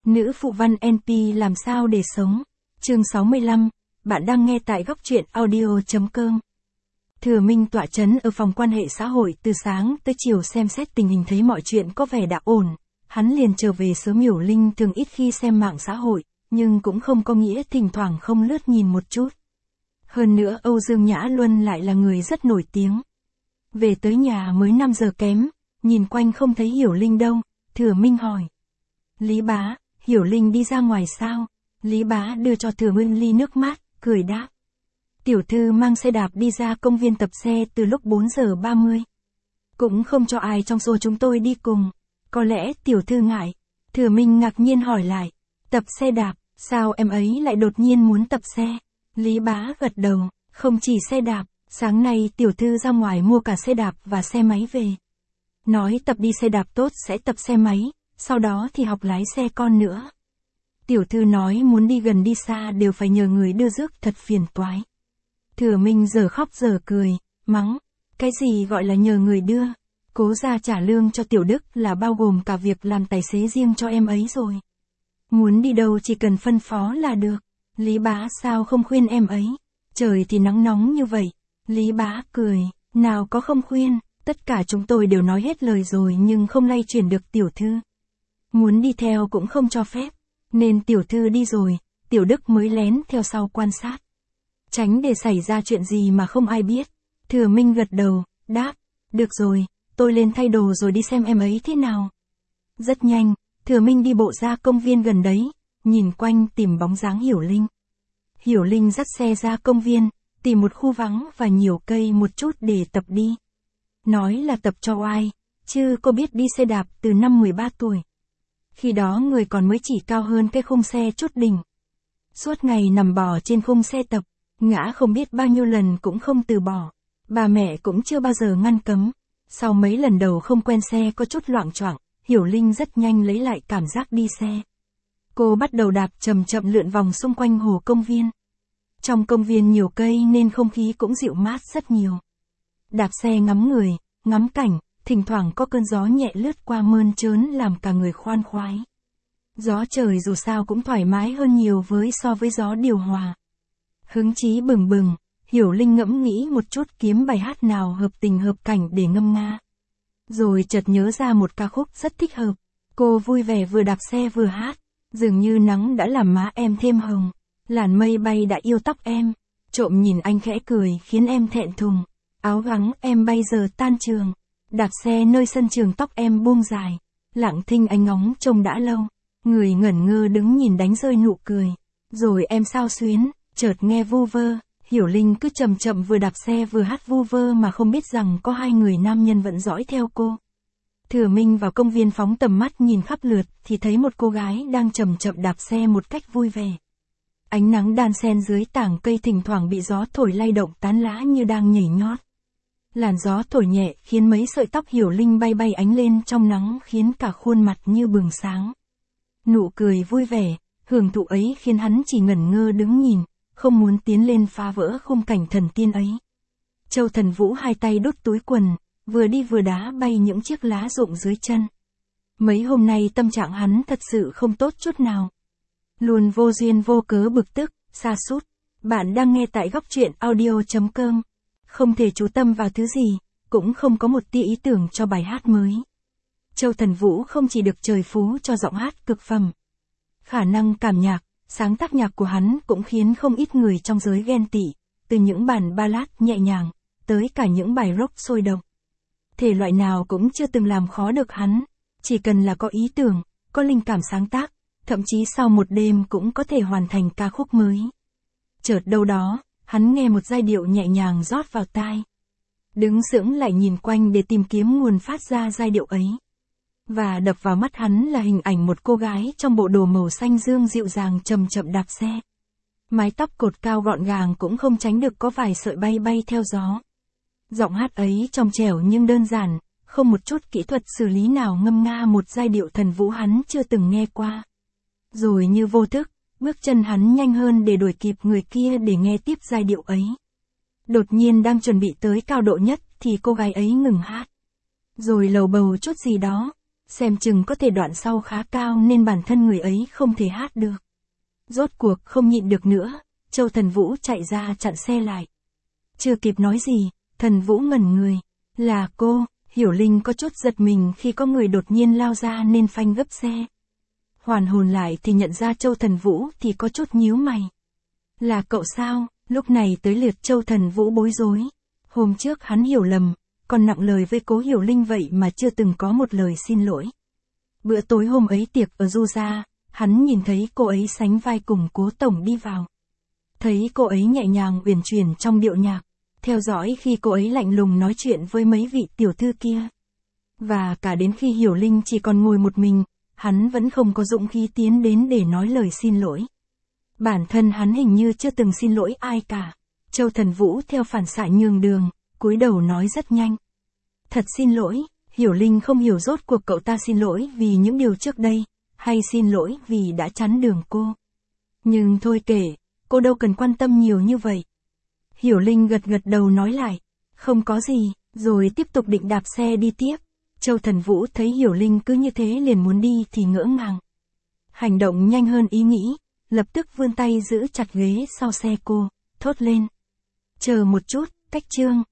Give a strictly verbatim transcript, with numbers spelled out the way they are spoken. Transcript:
Nữ phụ văn en pê làm sao để sống? Chương sáu mươi lăm, bạn đang nghe tại góc truyện audio chấm com. Thừa Minh tọa trấn ở phòng quan hệ xã hội từ sáng tới chiều xem xét tình hình thấy mọi chuyện có vẻ đã ổn. Hắn liền trở về sớm. Hiểu Linh thường ít khi xem mạng xã hội, nhưng cũng không có nghĩa thỉnh thoảng không lướt nhìn một chút. Hơn nữa Âu Dương Nhã Luân lại là người rất nổi tiếng. Về tới nhà mới năm giờ kém, nhìn quanh không thấy Hiểu Linh đâu, Thừa Minh hỏi. Lý bá, Hiểu Linh đi ra ngoài sao? Lý bá đưa cho Thừa Minh ly nước mát, cười đáp. Tiểu thư mang xe đạp đi ra công viên tập xe từ lúc bốn giờ ba mươi. Cũng không cho ai trong số chúng tôi đi cùng. Có lẽ tiểu thư ngại. Thừa Minh ngạc nhiên hỏi lại. Tập xe đạp, sao em ấy lại đột nhiên muốn tập xe? Lý bá gật đầu, không chỉ xe đạp, sáng nay tiểu thư ra ngoài mua cả xe đạp và xe máy về. Nói tập đi xe đạp tốt sẽ tập xe máy, sau đó thì học lái xe con nữa. Tiểu thư nói muốn đi gần đi xa đều phải nhờ người đưa rước, thật phiền toái. Thừa Minh giờ khóc giờ cười, mắng. Cái gì gọi là nhờ người đưa? Cố gia trả lương cho Tiểu Đức là bao gồm cả việc làm tài xế riêng cho em ấy rồi. Muốn đi đâu chỉ cần phân phó là được. Lý bá sao không khuyên em ấy? Trời thì nắng nóng như vậy. Lý bá cười, nào có không khuyên, tất cả chúng tôi đều nói hết lời rồi nhưng không lay chuyển được tiểu thư. Muốn đi theo cũng không cho phép, nên tiểu thư đi rồi, Tiểu Đức mới lén theo sau quan sát. Tránh để xảy ra chuyện gì mà không ai biết. Thừa Minh gật đầu, đáp, được rồi, tôi lên thay đồ rồi đi xem em ấy thế nào. Rất nhanh, Thừa Minh đi bộ ra công viên gần đấy, nhìn quanh tìm bóng dáng Hiểu Linh. Hiểu Linh dắt xe ra công viên, tìm một khu vắng và nhiều cây một chút để tập đi. Nói là tập cho oai, chứ cô biết đi xe đạp từ năm mười ba tuổi. Khi đó người còn mới chỉ cao hơn cái khung xe chút đỉnh. Suốt ngày nằm bò trên khung xe tập, ngã không biết bao nhiêu lần cũng không từ bỏ. Bà mẹ cũng chưa bao giờ ngăn cấm. Sau mấy lần đầu không quen xe có chút loạng choạng, Hiểu Linh rất nhanh lấy lại cảm giác đi xe. Cô bắt đầu đạp chậm chậm lượn vòng xung quanh hồ công viên. Trong công viên nhiều cây nên không khí cũng dịu mát rất nhiều. Đạp xe ngắm người, ngắm cảnh, thỉnh thoảng có cơn gió nhẹ lướt qua mơn trớn làm cả người khoan khoái. Gió trời dù sao cũng thoải mái hơn nhiều với so với gió điều hòa. Hứng chí bừng bừng, Hiểu Linh ngẫm nghĩ một chút kiếm bài hát nào hợp tình hợp cảnh để ngâm nga. Rồi chợt nhớ ra một ca khúc rất thích hợp. Cô vui vẻ vừa đạp xe vừa hát. Dường như nắng đã làm má em thêm hồng. Làn mây bay đã yêu tóc em. Trộm nhìn anh khẽ cười khiến em thẹn thùng. Áo gắng em bây giờ tan trường. Đạp xe nơi sân trường tóc em buông dài. Lặng thinh anh ngóng trông đã lâu. Người ngẩn ngơ đứng nhìn đánh rơi nụ cười. Rồi em sao xuyến, chợt nghe vu vơ. Hiểu Linh cứ chậm chậm vừa đạp xe vừa hát vu vơ mà không biết rằng có hai người nam nhân vẫn dõi theo cô. Thừa Minh vào công viên phóng tầm mắt nhìn khắp lượt thì thấy một cô gái đang chậm chậm đạp xe một cách vui vẻ. Ánh nắng đan xen dưới tảng cây thỉnh thoảng bị gió thổi lay động tán lá như đang nhảy nhót. Làn gió thổi nhẹ khiến mấy sợi tóc Hiểu Linh bay bay ánh lên trong nắng khiến cả khuôn mặt như bừng sáng. Nụ cười vui vẻ, hưởng thụ ấy khiến hắn chỉ ngẩn ngơ đứng nhìn, không muốn tiến lên phá vỡ khung cảnh thần tiên ấy. Châu Thần Vũ hai tay đút túi quần, vừa đi vừa đá bay những chiếc lá rụng dưới chân. Mấy hôm nay tâm trạng hắn thật sự không tốt chút nào. Luôn vô duyên vô cớ bực tức, sa sút. Bạn đang nghe tại góc truyện audio chấm com. Không thể chú tâm vào thứ gì, cũng không có một tia ý tưởng cho bài hát mới. Châu Thần Vũ không chỉ được trời phú cho giọng hát cực phẩm. Khả năng cảm nhạc, sáng tác nhạc của hắn cũng khiến không ít người trong giới ghen tị, từ những bản ballad nhẹ nhàng, tới cả những bài rock sôi động. Thể loại nào cũng chưa từng làm khó được hắn, chỉ cần là có ý tưởng, có linh cảm sáng tác, thậm chí sau một đêm cũng có thể hoàn thành ca khúc mới. Chợt đâu đó, hắn nghe một giai điệu nhẹ nhàng rót vào tai. Đứng sững lại nhìn quanh để tìm kiếm nguồn phát ra giai điệu ấy. Và đập vào mắt hắn là hình ảnh một cô gái trong bộ đồ màu xanh dương dịu dàng chậm chậm đạp xe. Mái tóc cột cao gọn gàng cũng không tránh được có vài sợi bay bay theo gió. Giọng hát ấy trong trẻo nhưng đơn giản, không một chút kỹ thuật xử lý nào ngâm nga một giai điệu thần vũ hắn chưa từng nghe qua. Rồi như vô thức, bước chân hắn nhanh hơn để đuổi kịp người kia để nghe tiếp giai điệu ấy. Đột nhiên đang chuẩn bị tới cao độ nhất thì cô gái ấy ngừng hát. Rồi lầu bầu chút gì đó. Xem chừng có thể đoạn sau khá cao nên bản thân người ấy không thể hát được. Rốt cuộc không nhịn được nữa, Châu Thần Vũ chạy ra chặn xe lại. Chưa kịp nói gì, Thần Vũ ngẩn người. Là cô, Hiểu Linh có chút giật mình khi có người đột nhiên lao ra nên phanh gấp xe. Hoàn hồn lại thì nhận ra Châu Thần Vũ thì có chút nhíu mày. Là cậu sao? Lúc này tới lượt Châu Thần Vũ bối rối. Hôm trước hắn hiểu lầm, còn nặng lời với Cố Hiểu Linh vậy mà chưa từng có một lời xin lỗi. Bữa tối hôm ấy tiệc ở Du gia, hắn nhìn thấy cô ấy sánh vai cùng Cố tổng đi vào. Thấy cô ấy nhẹ nhàng uyển chuyển trong điệu nhạc, theo dõi khi cô ấy lạnh lùng nói chuyện với mấy vị tiểu thư kia. Và cả đến khi Hiểu Linh chỉ còn ngồi một mình, hắn vẫn không có dũng khí tiến đến để nói lời xin lỗi. Bản thân hắn hình như chưa từng xin lỗi ai cả. Châu Thần Vũ theo phản xạ nhường đường, cúi đầu nói rất nhanh. Thật xin lỗi, Hiểu Linh không hiểu rốt cuộc cậu ta xin lỗi vì những điều trước đây, hay xin lỗi vì đã chắn đường cô. Nhưng thôi kể, cô đâu cần quan tâm nhiều như vậy. Hiểu Linh gật gật đầu nói lại, không có gì, rồi tiếp tục định đạp xe đi tiếp. Châu Thần Vũ thấy Hiểu Linh cứ như thế liền muốn đi thì ngỡ ngàng. Hành động nhanh hơn ý nghĩ, lập tức vươn tay giữ chặt ghế sau xe cô, thốt lên. Chờ một chút, Cách Trương.